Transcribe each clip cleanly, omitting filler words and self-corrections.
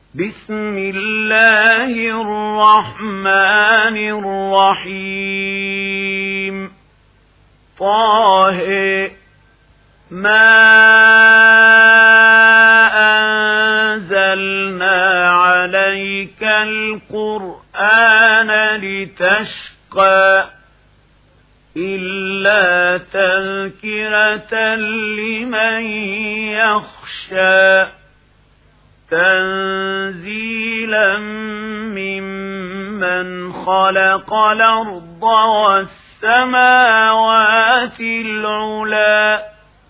بسم الله الرحمن الرحيم طه ما أنزلنا عليك القرآن لتشقى إلا تذكرة لمن يخشى تنزيلا ممن خلق الأرض والسماوات العلى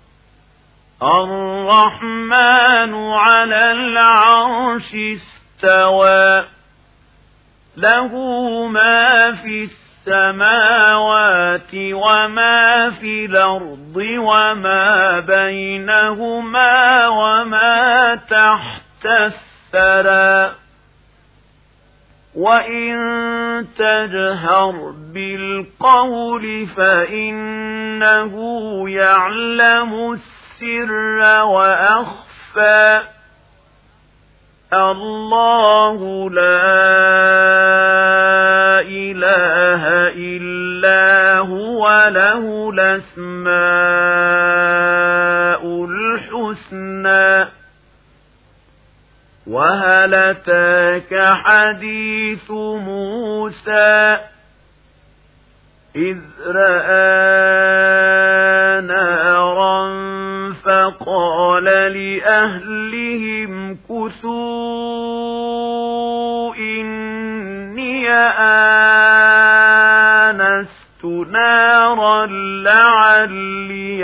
الرحمن على العرش استوى له ما في السماوات وما في الأرض وما بينهما وما تحت الثرى وإن تجهر بالقول فإنه يعلم السر وأخفى الله لا إله إلا هو له الأسماء الحسنى وهل أتاك حديث موسى إذ رأى نارا فقال لأهلهم كثوا إني آنست نارا لعلي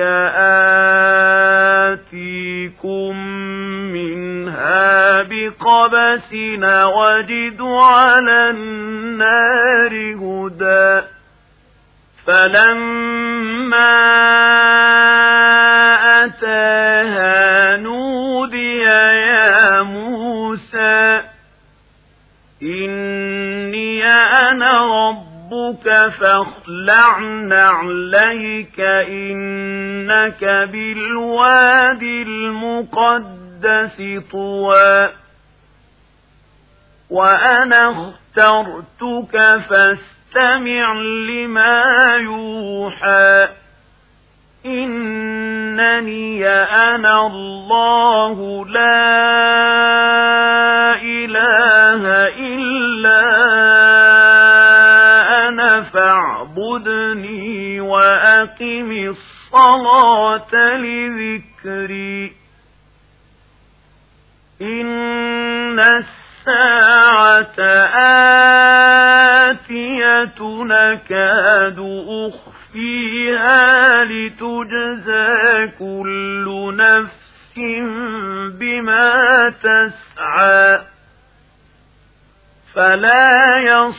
آتيكم منها بقبس وجد على النار هدى فلما أتاها نودي يا موسى إني أنا ربك فاخلع نعليك إنك بالوادي المقدس طوى وأنا اخترتك فاستمع لما يوحى إنني أنا الله لا إله إلا أنا فاعبدني وأقم الصلاة لذكري إن الساعة آتية نكاد أخفيها لتجزى كل نفس بما تسعى فلا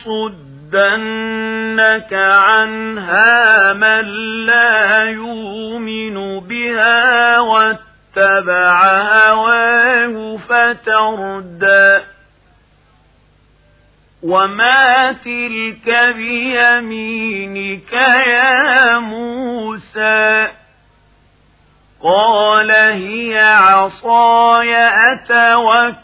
يصدنك عنها من لا يؤمن بها واتبع هواه فتردى وما تلك بيمينك يا موسى قال هي عصاي أتوكأ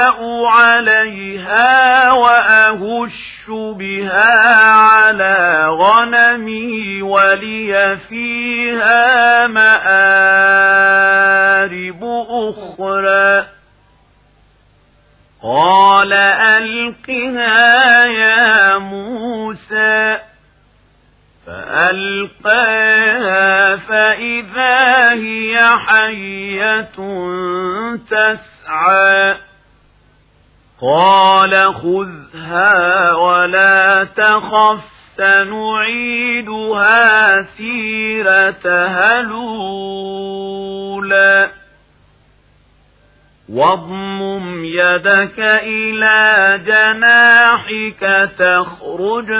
عليها وأهش بها على غنمي ولي فيها مآرب أخرى قال ألقها يا موسى فألقاها فإذا هي حية تسعى قال خذها ولا تخف سنعيدها سيرتها الأولى واضمم يدك إلى جناحك تخرج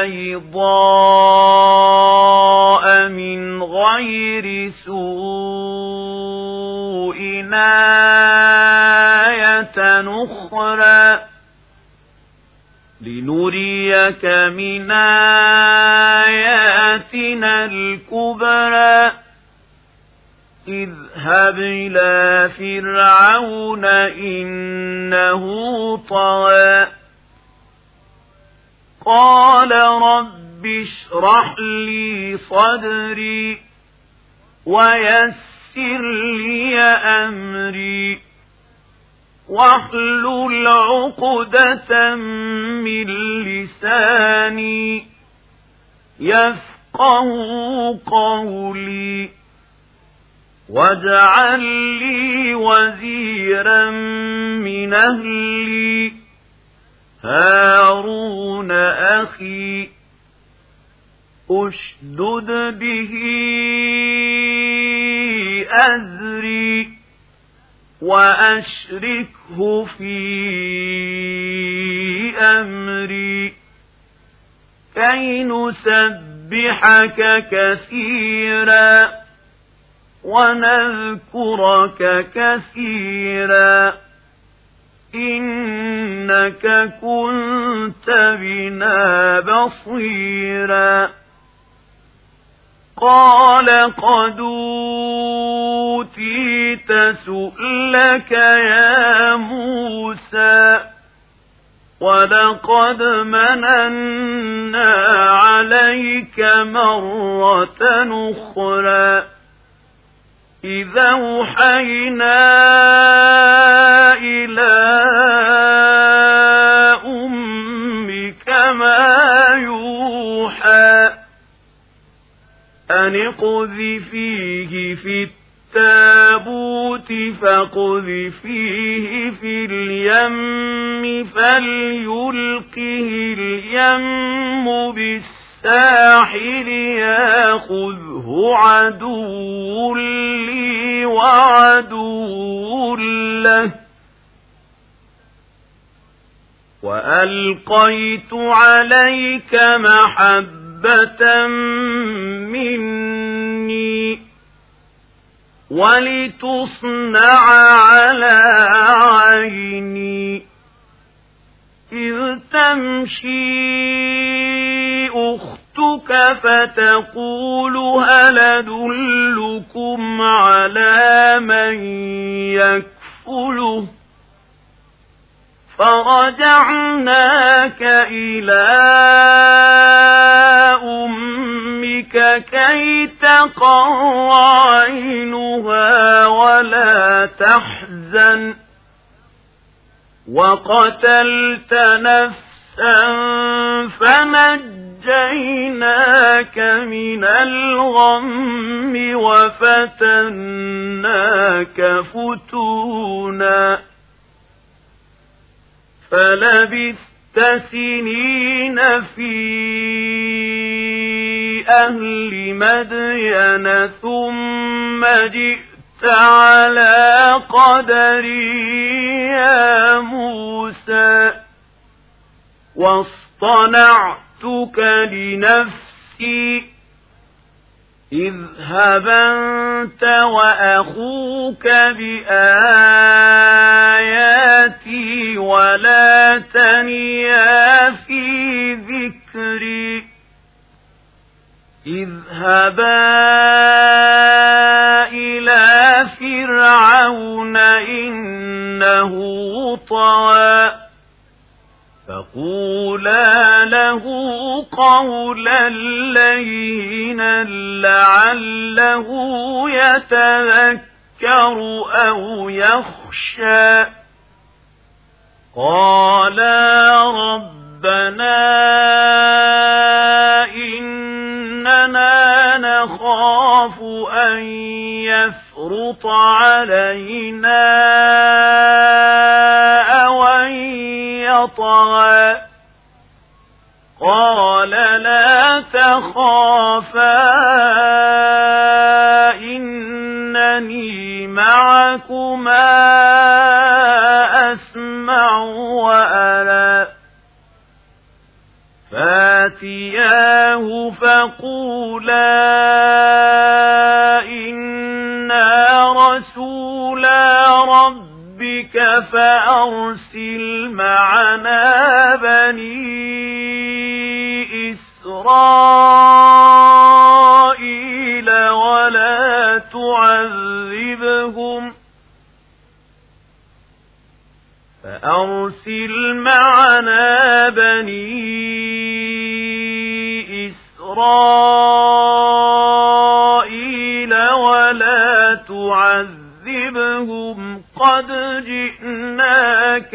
بيضاء من غير سوء آية أخرى لنريك من آياتنا الكبرى اذهب إلى فرعون إنه طغى قال رب اشرح لي صدري ويسر لي أمري واحلل عقدة من لساني يفقه قولي واجعل لي وزيرا من أهلي هارون أخي أشدد به أزري وأشركه في أمري كي نسبحك كثيرا ونذكرك كثيرا إنك كنت بنا بصيرا قال قد أوتيت سؤلك يا موسى ولقد مننا عليك مرة أخرى إذا أوحينا إلى أمك ما يوحى أن اقذفيه في التابوت فاقذفيه في اليم فليلقه اليم بالساحل ياخذه عدو لي وعدو له وألقيت عليك محبة مني ولتصنع على عيني إذ تمشي أختك فتقول هل أدلكم على من يكفله فرجعناك إلى أمك كي تقر عينها ولا تحزن وقتلت نفسا فنجيناك من الغم وفتناك فتونا فلبثت سنين في أهل مدين ثم جئت على قدري يا موسى واصطنعتك لنفسي اذهب أنت وأخوك بآياتي ولا تنيا في ذكري اذهبا إلى فرعون إنه طغى فقولا له قولا لينا لعله يتذكر أو يخشى قالا ربنا إننا نخاف أن يفرط علينا أو أن يطغى قال لا تخافا إنني معكما أسمع وأرى فاتياه فقولا إنا رسولا ربك فأرسل معنا بني إسرائيل ولا تعذبهم فأرسل معنا بني إسرائيل ولا تعذبهم قد جئناك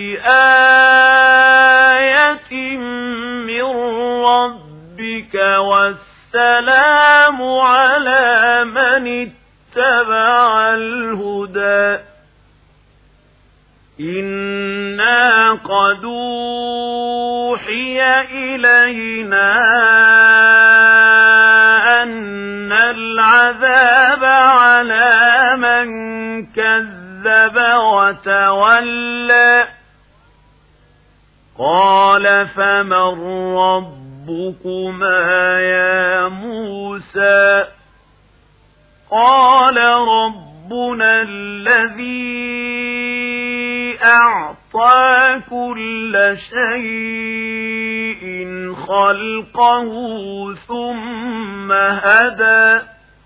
بآية من ربك والسلام على من اتبع الهدى إنا قد أوحي إلينا أن العذاب على من كذب وتولى قال فمن ربكما يا موسى قال ربنا الذي أعطى كل شيء خلقه ثم هدى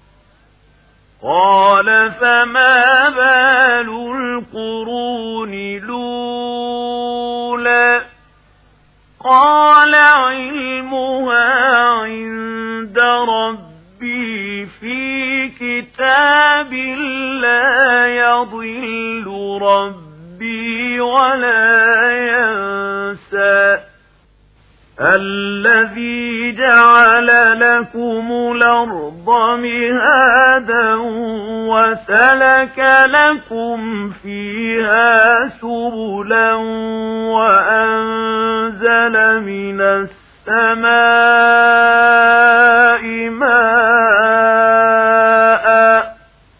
قال فما بال القرون الأولى قال علمها عند ربي في كتاب لا يضل ربي ولا ينسى الذي جعل لكم الأرض مهادا وسلك لكم فيها سبلا وأنزل من السماء ماء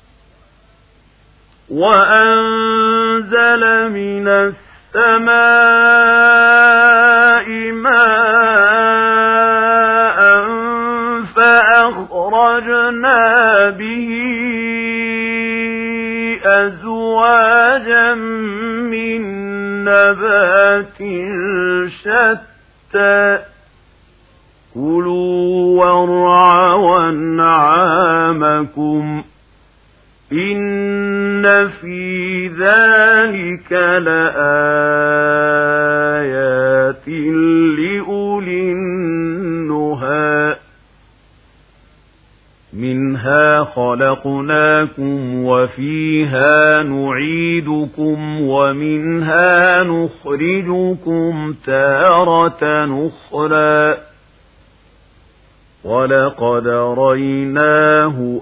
فأخرجنا به أزواجا من نبات شتى كلوا وارعوا أنعامكم إن في ذلك لآيات لأولي النهى منها خلقناكم وفيها نعيدكم ومنها نخرجكم تارة أخرى ولقد ريناه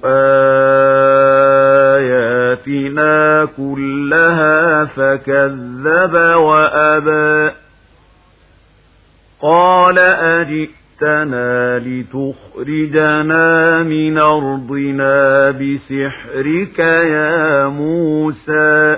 آياتنا كلها فكذب وأبى قال أجئتنا لتخرجنا من أرضنا بسحرك يا موسى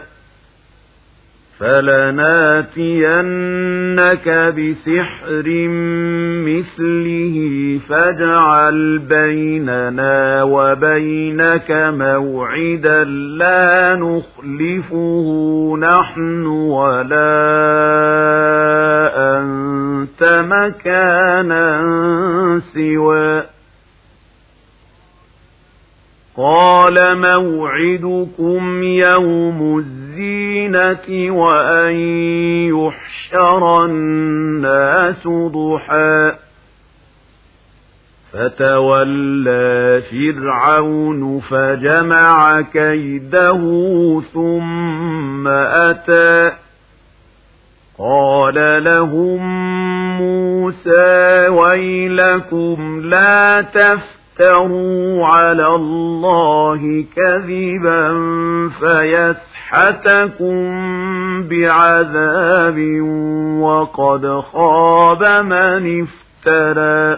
فلناتينك بسحر مثله فاجعل بيننا وبينك موعدا لا نخلفه نحن ولا أنت مكانا سوى قال موعدكم يوم الزينة وأن يحشر الناس ضحى فتولى فرعون فجمع كيده ثم أتى قال لهم موسى ويلكم لا تفتروا على الله كذبا فيسحتكم بعذاب وقد خاب من افترى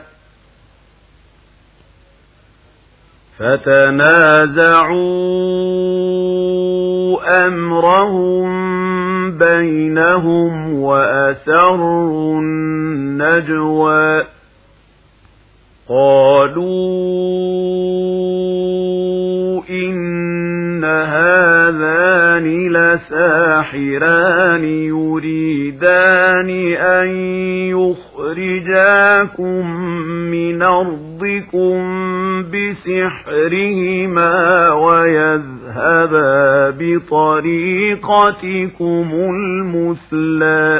فتنازعوا أمرهم بينهم وأسروا النجوى قالوا إن هذان لساحران يريدان أن يخرجاكم من أرضكم بسحرهما ويذهبا اذهبا بطريقتكم المثلى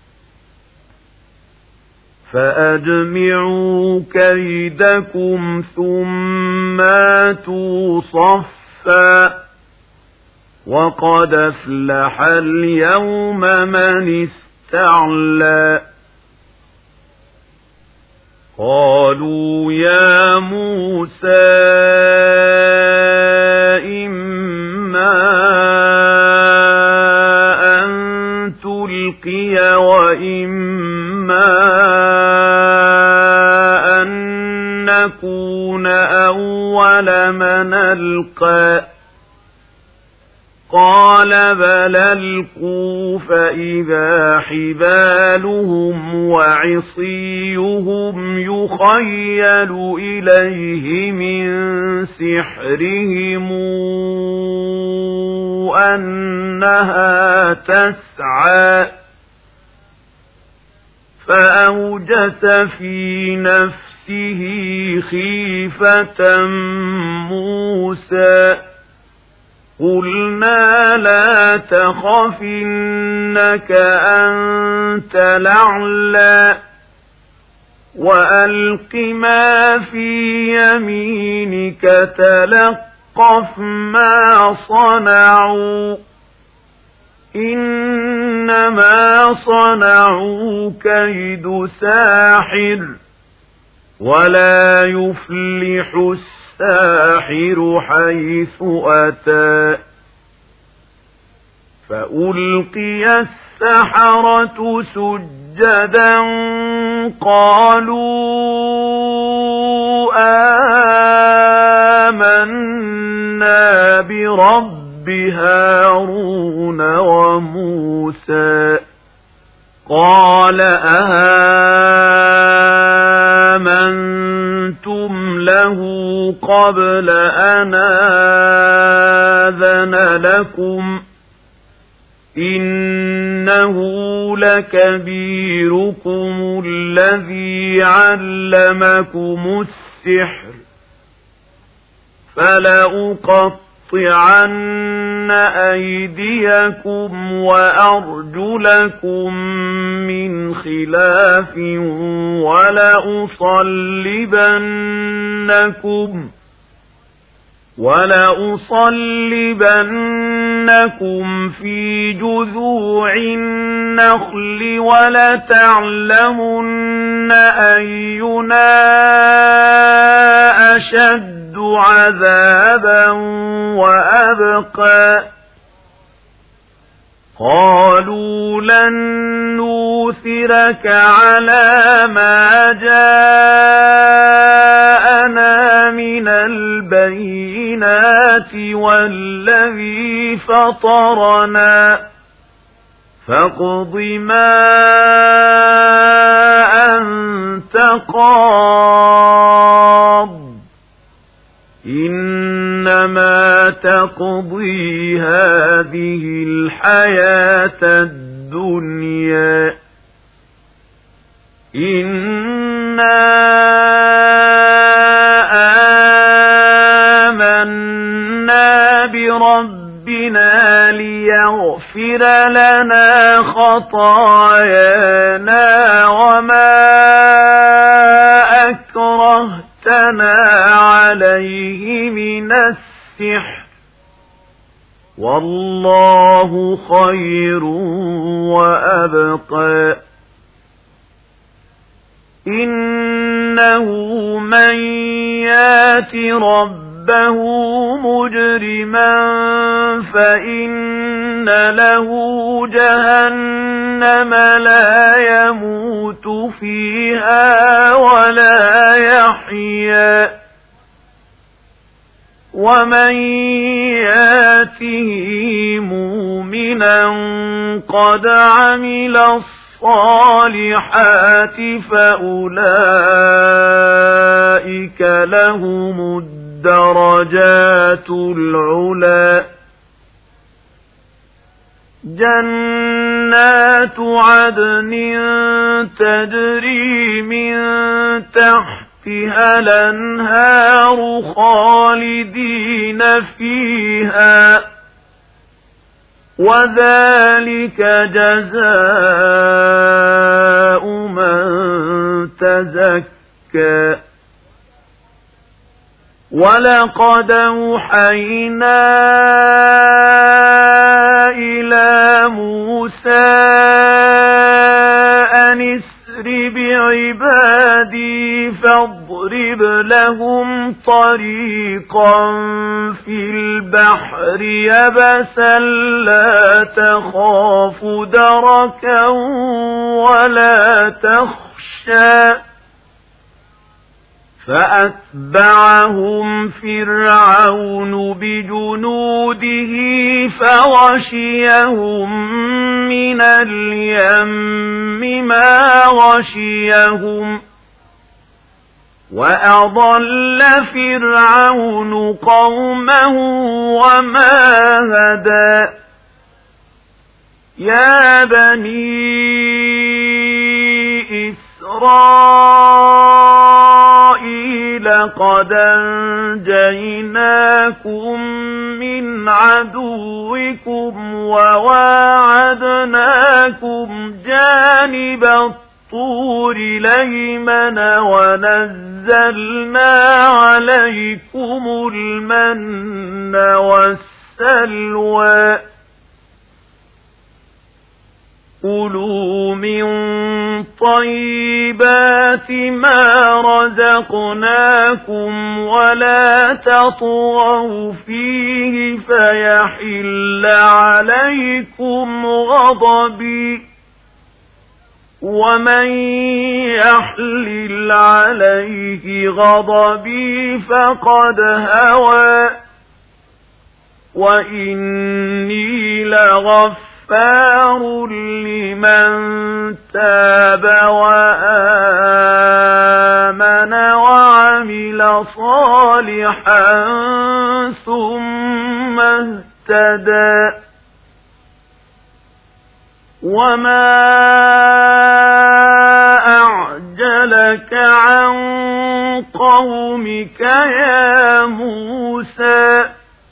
فأجمعوا كيدكم ثم آتوا صفا وقد أفلح اليوم من استعلى قالوا يا موسى إما أن تلقي وإما أن نكون أول من ألقى قال بل ألقوا فإذا حبالهم وعصيهم يخيل إليه من سحرهم أنها تسعى فأوجس في نفسه خيفة موسى قلنا لا تخف إنك أنت الأعلى وألق ما في يمينك تلقف ما صنعوا إنما صنعوا كيد ساحر ولا يفلح الساحر حيث أتى فألقي السحرة سجدا قالوا آمنا برب هارون وموسى قال آمنتم له قبل أن آذن لكم إنه لكبيركم الذي علمكم السحر فلأقطعن أيديكم وأرجلكم من خلاف ولأصلبنكم في جذوع النخل ولتعلمن أينا أشد عذابا وأبقى قالوا لن نوثرك على ما جاءنا من البينات والذي فطرنا فاقض ما أنت قاض إنما تقضي هذه الحياة الدنيا إنا آمنا بربنا ليغفر لنا خطايانا وما أكرهتنا عليه من السحر والله خير وأبقى إنه من يات ربه مجرما فإن له جهنم لا يموت فيها ولا يحيا ومن ياته مؤمنا قد عمل الصالحات فأولئك لهم الدرجات العلى جنات عدن تجري من تحت تحتها الأنهار خالدين فيها وذلك جزاء من تزكى ولقد أوحينا إلى موسى أن اسر بعبادي فاضرب لهم طريقا في البحر يبسا لا تخاف دركا ولا تخشى فأتبعهم فرعون بجنوده فغشيهم من اليم ما غشيهم وأضل فرعون قومه وما هدى يا بني إسرائيل قد أنجيناكم من عدوكم وواعدناكم جانب الطور الأيمن ونزلنا عليكم المن والسلوى كلوا من طيبات ما رزقناكم ولا تطغوا فيه فيحل عليكم غضبي ومن يحلل عليه غضبي فقد هوى وإني لغفار لمن تاب وآمن وعمل صالحا ثم اهتدى وما أعجلك عن قومك يا موسى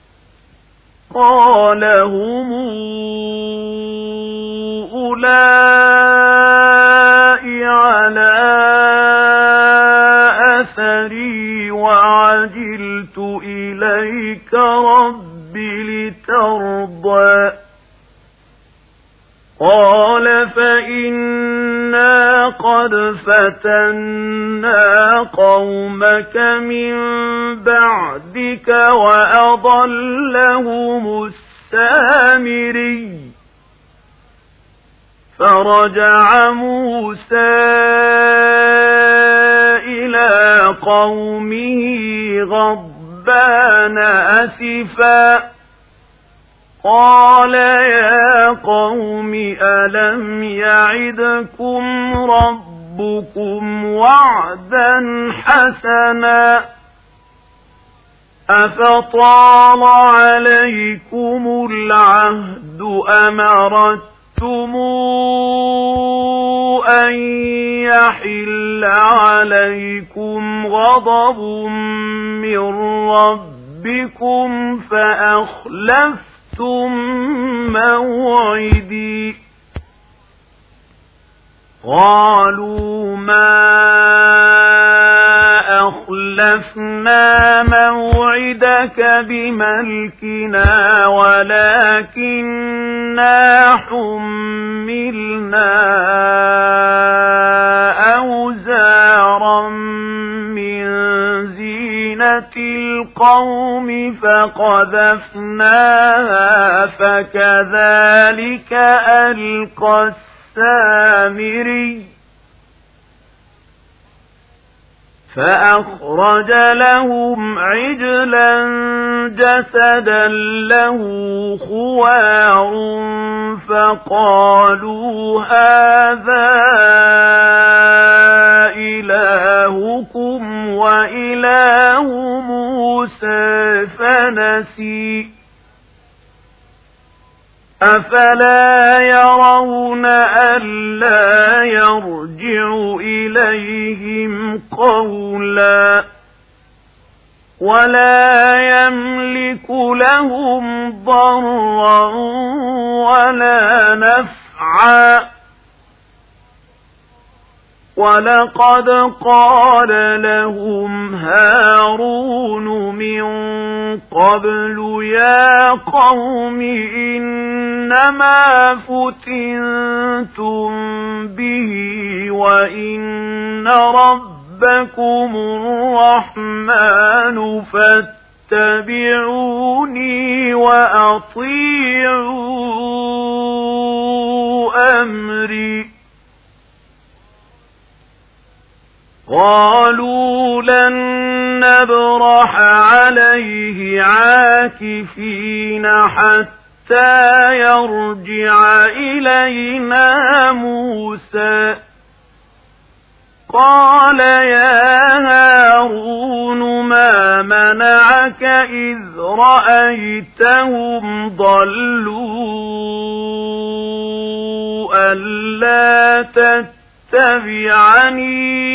قال هم أولئك على أثري وعجلت إليك رب لترضى قال فإنا قد فتنا قومك من بعدك وأضلهم السامري فرجع موسى إلى قومه غضبان أسفا قال يا قوم ألم يعدكم ربكم وعدا حسنا أفطال عليكم العهد أم أردتم أن يحل عليكم غضب من ربكم فأخلفتم موعدي قالوا ما أخلفنا موعدك بملكنا ولكننا حملنا أوزارا من زينة القوم فقذفناها فكذلك ألقى السامري فأخرج لهم عجلا جسدا له خوار فقالوا هذا إلهكم وإله موسى فنسي أفلا يرون ألا يرجع إليهم قولا ولا يملك لهم ضرا ولا نفعا ولقد قال لهم هارون من قبل يا قوم إنما فتنتم به وإن ربكم الرحمن فاتبعوني وأطيعوا أمري قالوا لن نبرح عليه عاكفين حتى يرجع إلينا موسى قال يا هارون ما منعك إذ رأيتهم ضلوا ألا تتبعني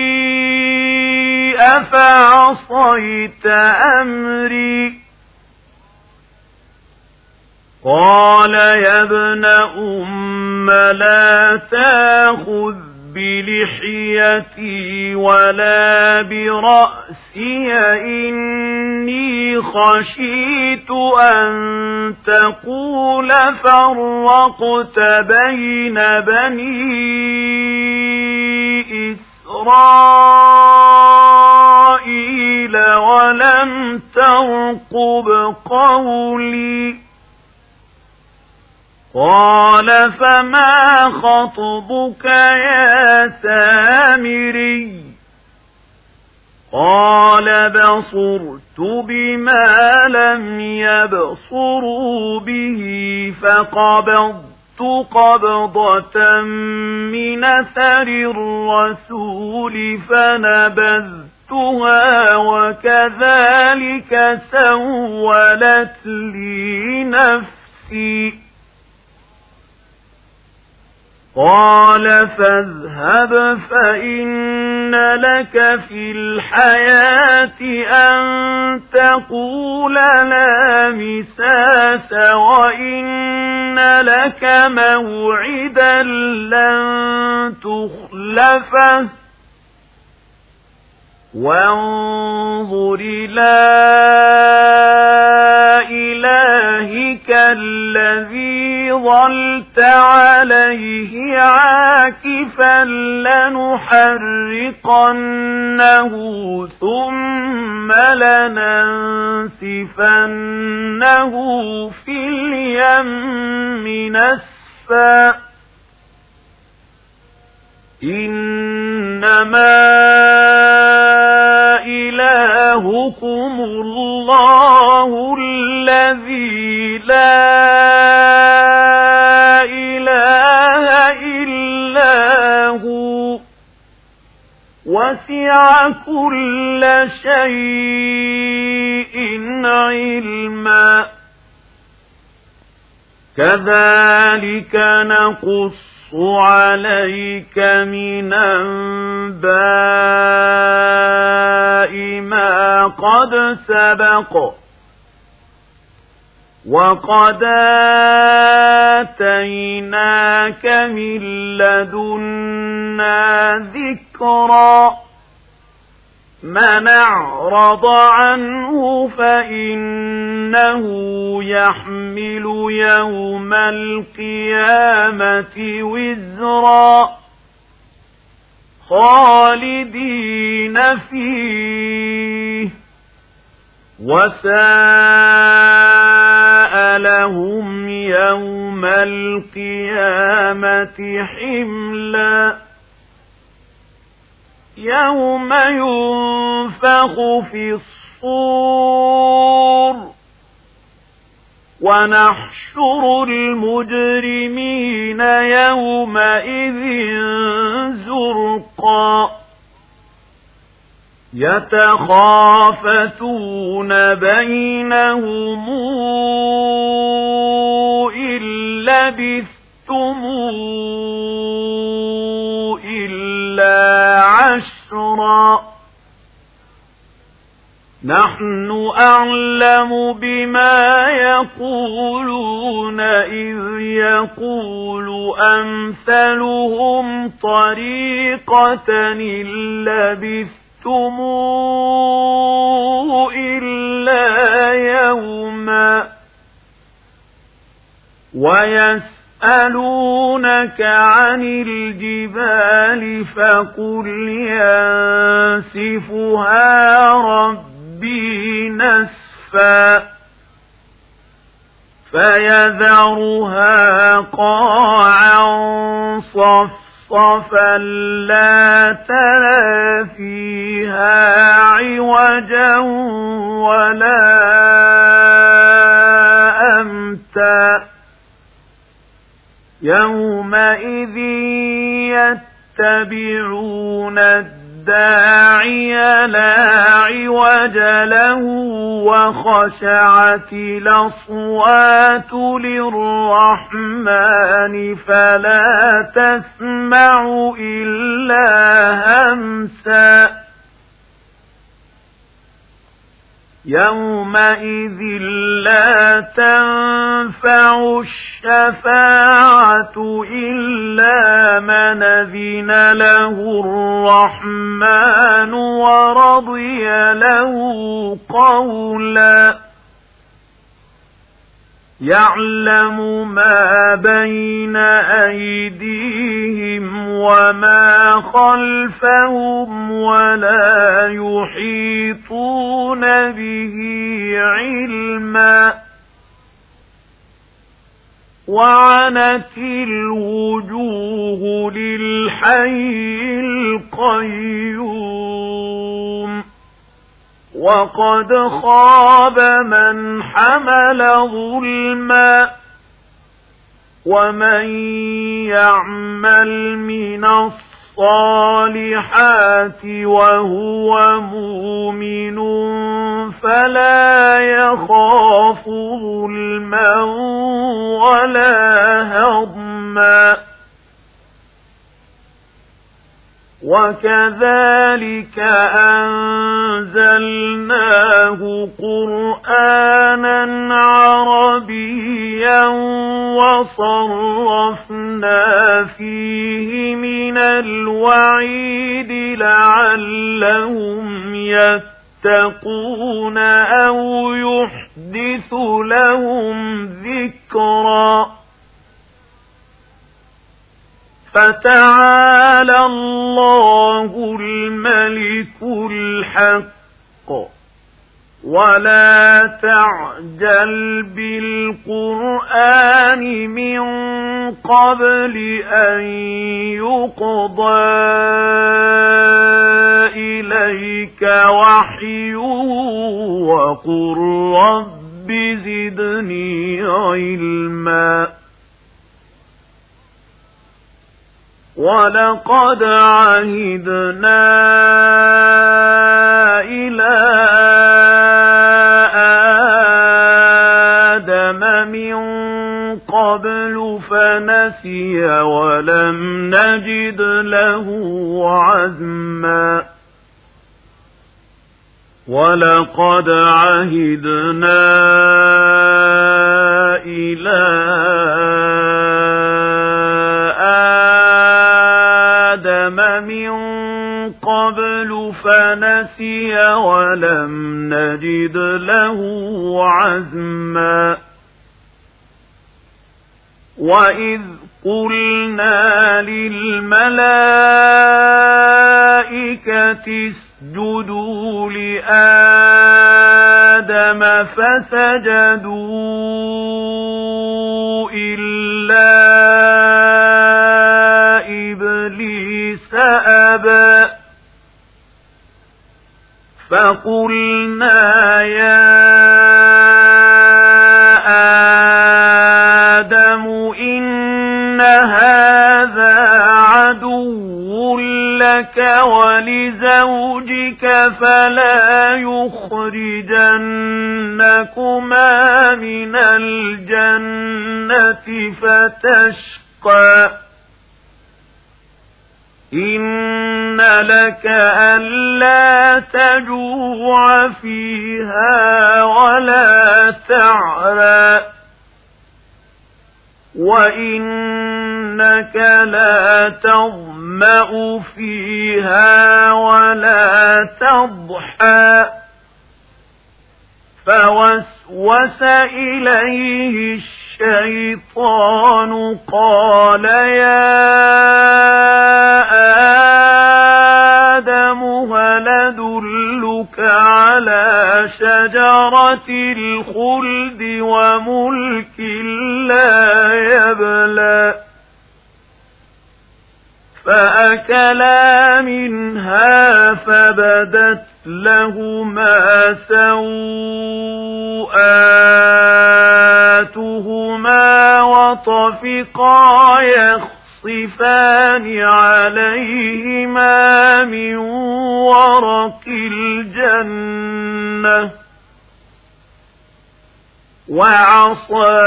أفعصيت أمري قال يا ابن أم لا تأخذ بلحيتي ولا برأسي إني خشيت أن تقول فرقت بين بني إسرائيل ولم ترقب قولي قال فما خطبك يا سامري قال بصرت بما لم يبصروا به فقبضت قبضة من أثر الرسول فنبذتها وكذلك سولت لي نفسي قال فاذهب فإن لك في الحياة أن تقول لا مساس وإن لك موعدا لن تخلفه وانظر إلى إلهك الذي ظلت عليه عاكفا لنحرقنه ثم لننسفنه في اليم نسفا إنما إلهكم الله الذي لا إله إلا هو وسع كل شيء علما كذلك نقص عليك من أنباء ما قد سبق وقد آتيناك من لدنا ذكرا من أعرض عنه فإنه يحمل يوم القيامة وزرا خالدين فيه وساء لهم يوم القيامة حملا يوم ينفخ في الصور ونحشر المجرمين يومئذ زرقا يتخافتون بينهم إن لبثتم إلا عشرا نحن أعلم بما يقولون إذ يقول أمثلهم طريقة إن لبثتم إلا يوما ويسألونك عن الجبال فقل ينسفها ربي نسفا فيذرها قاعا صفصفا لا ترى فيها عوجا ولا أمتا يومئذ يتبعون الداعي لا عوج له وخشعت الأصوات للرحمن فلا تسمع إلا همسا يومئذ لا تنفع الشفاعة إلا من أذن له الرحمن ورضي له قولا يعلم ما بين أيديهم وما خلفهم ولا يحيطون به علما وعنت الوجوه للحي القيوم وقد خاب من حمل ظلما ومن يعمل من الصالحات وهو مؤمن فلا يخاف ظلما ولا هضما وكذلك أنزلناه قرآنا عربيا وصرفنا فيه من الوعيد لعلهم يتقون أو يحدث لهم ذكرا فتعالى الله الملك الحق ولا تعجل بالقرآن من قبل أن يقضى إليك وحيه وقل رب زدني علما ولقد عهدنا إلى آدم من قبل فنسي ولم نجد له عزما ولقد عهدنا إلى من قبل فنسي ولم نجد له عزما وإذ قلنا للملائكة اسجدوا لآدم فسجدوا إلا إبليس أبى فقلنا يا آدم إن هذا عدو لك ولزوجك فلا يخرجنكما من الجنة فتشقى إن لك ألا تجوع فيها ولا تعرى وإنك لا تظمأ فيها ولا تضحى فوسوس إليه الشيطان قال يا آدم هل أدلك على شجرة الخلد وملك لا يبلى فأكلا منها فبدت لهما سوآتهما وطفقا يخصفان عليهما من ورق الجنة وعصى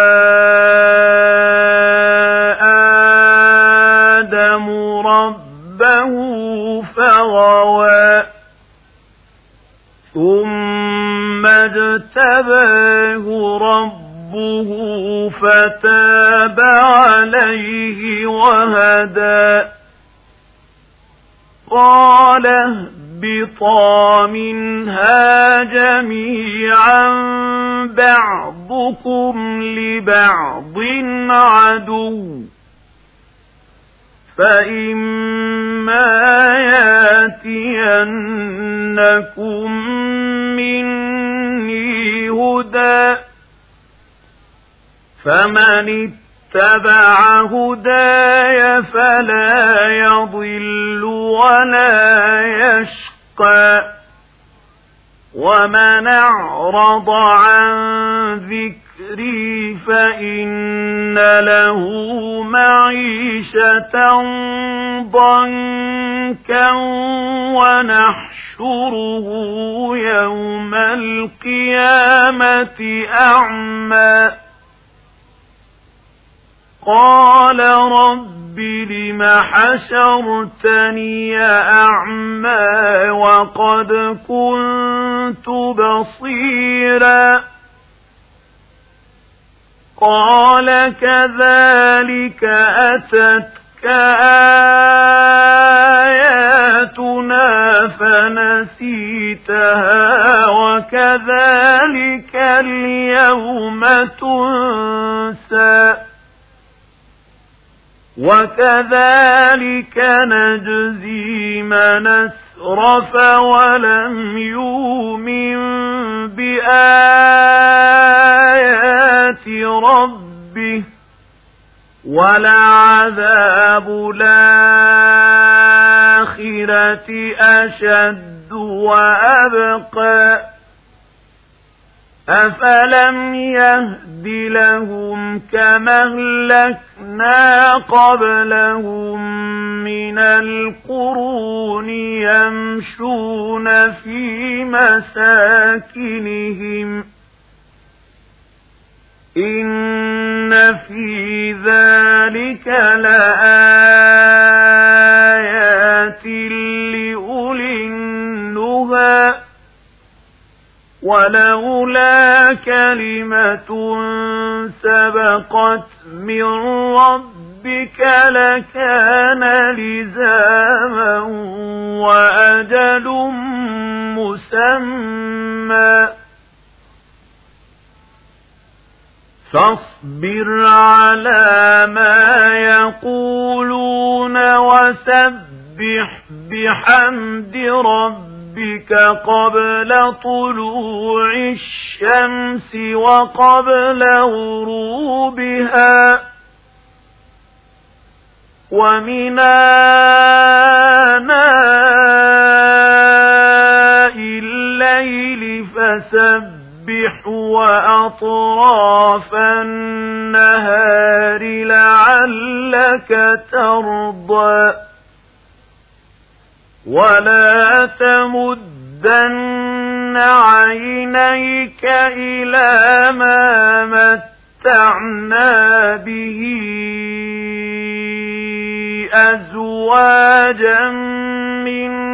آدم ربه فغوى ثم اجتباه ربه فتاب عليه وهدى قال اهبطا منها جميعا بعضكم لبعض عدو فإما ياتينكم مني هدى فمن اتبع هداي فلا يضل ولا يشقى ومن أعرض عن ذكري فإن له معيشة ضنكا ونحشره يوم القيامة أعمى قال رب لم حشرتني أعمى وقد كنت بصيرا قال كذلك أتتك آياتنا فنسيتها وكذلك اليوم تنسى وكذلك نجزي من أسرف ولم يؤمن بآيات ربه ولعذاب الآخرة أشد وأبقى أفلم يهد لهم كما أهلكنا قبلهم من القرون يمشون في مساكنهم إن في ذلك لآيات لأولي النهى ولولا كلمة سبقت من ربك لكان لزاما وأجل مسمى فاصبر على ما يقولون وسبح بحمد ربك قبل طلوع الشمس وقبل غروبها ومن آناء الليل فسبح وأطراف النهار لعلك ترضى ولا تمدن عينيك إلى ما متعنا به أزواجا من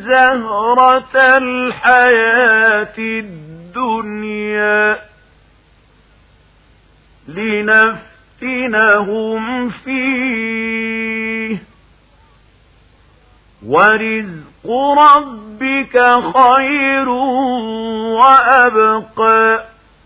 زهرة الحياة الدنيا لنفتنهم فيه ورزق ربك خير وأبقى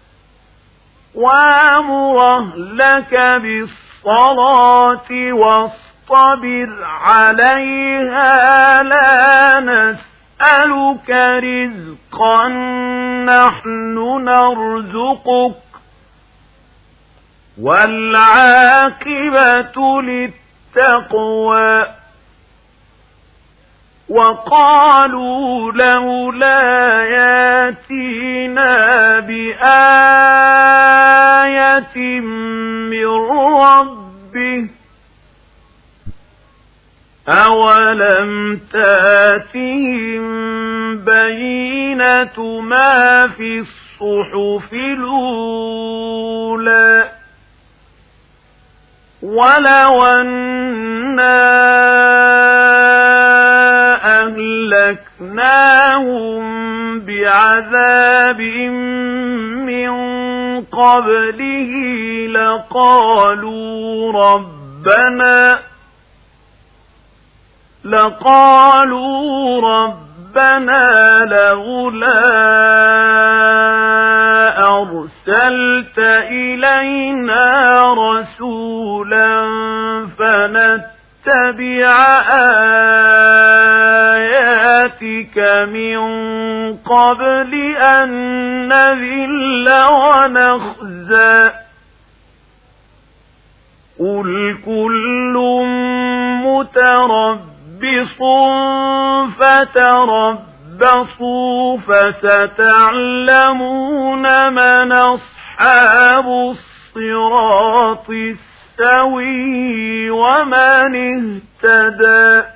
وأمر أهلك بالصلاة واصطبر عليها لا نسألك رزقا نحن نرزقك والعاقبة للتقوى وقالوا لولا ياتينا بآية من ربه أولم تاتهم بينة ما في الصحف الأولى ولو أنا أهلكناهم بعذاب من قبله لقالوا ربنا لولا أرسلت إلينا رسولا فنتبع آياتك من قبل أن نذل ونخزى قل كل متربص فتربصوا فستعلمون من أصحاب الصراط السوي ومن اهتدى